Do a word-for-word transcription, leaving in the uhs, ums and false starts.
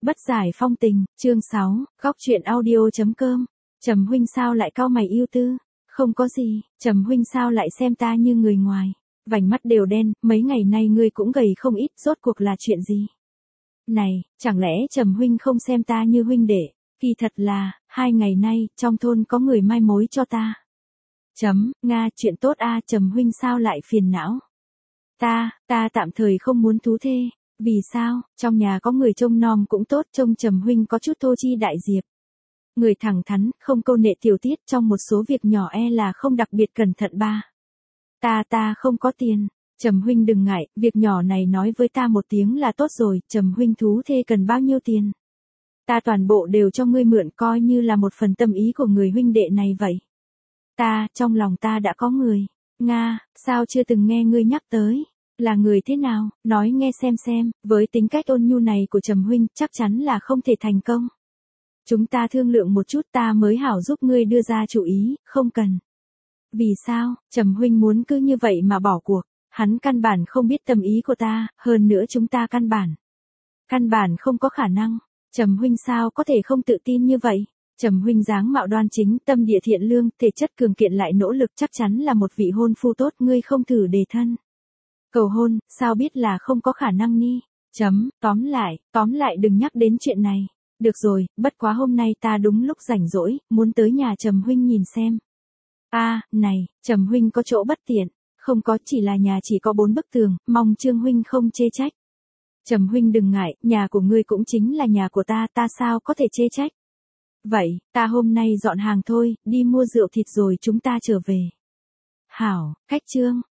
Bất giải phong tình, chương sáu, góc truyện audio.com. Trầm huynh sao lại cau mày ưu tư? Không có gì, Trầm huynh sao lại xem ta như người ngoài? Vành mắt đều đen, mấy ngày nay ngươi cũng gầy không ít, rốt cuộc là chuyện gì? Này, chẳng lẽ Trầm huynh không xem ta như huynh đệ? Kỳ thật là, hai ngày nay, trong thôn có người mai mối cho ta. Chấm, Nga, chuyện tốt a, Trầm huynh sao lại phiền não? Ta, ta tạm thời không muốn thú thê. Vì sao? Trong nhà có người trông nom cũng tốt, trông Trầm huynh có chút thô chi đại diệp. Người thẳng thắn, không câu nệ tiểu tiết, trong một số việc nhỏ e là không đặc biệt cẩn thận ba. Ta ta không có tiền. Trầm huynh đừng ngại, việc nhỏ này nói với ta một tiếng là tốt rồi, Trầm huynh thú thê cần bao nhiêu tiền? Ta toàn bộ đều cho ngươi mượn, coi như là một phần tâm ý của người huynh đệ này vậy. Ta, trong lòng ta đã có người. Nga, sao chưa từng nghe ngươi nhắc tới? Là người thế nào, nói nghe xem xem, với tính cách ôn nhu này của Trầm huynh, chắc chắn là không thể thành công. Chúng ta thương lượng một chút, ta mới hảo giúp ngươi đưa ra chủ ý, không cần. Vì sao, Trầm huynh muốn cứ như vậy mà bỏ cuộc? Hắn căn bản không biết tâm ý của ta, hơn nữa chúng ta căn bản. Căn bản không có khả năng. Trầm huynh sao có thể không tự tin như vậy? Trầm huynh dáng mạo đoan chính, tâm địa thiện lương, thể chất cường kiện lại nỗ lực, chắc chắn là một vị hôn phu tốt, ngươi không thử đề thân. Cầu hôn, sao biết là không có khả năng ni? Chấm, tóm lại, tóm lại đừng nhắc đến chuyện này. Được rồi, bất quá hôm nay ta đúng lúc rảnh rỗi, muốn tới nhà Trầm huynh nhìn xem. A, à, này, Trầm huynh có chỗ bất tiện. Không có, chỉ là nhà chỉ có bốn bức tường, mong Trương huynh không chê trách. Trầm huynh đừng ngại, nhà của ngươi cũng chính là nhà của ta, ta sao có thể chê trách. Vậy, ta hôm nay dọn hàng thôi, đi mua rượu thịt rồi chúng ta trở về. Hảo, cách Trương.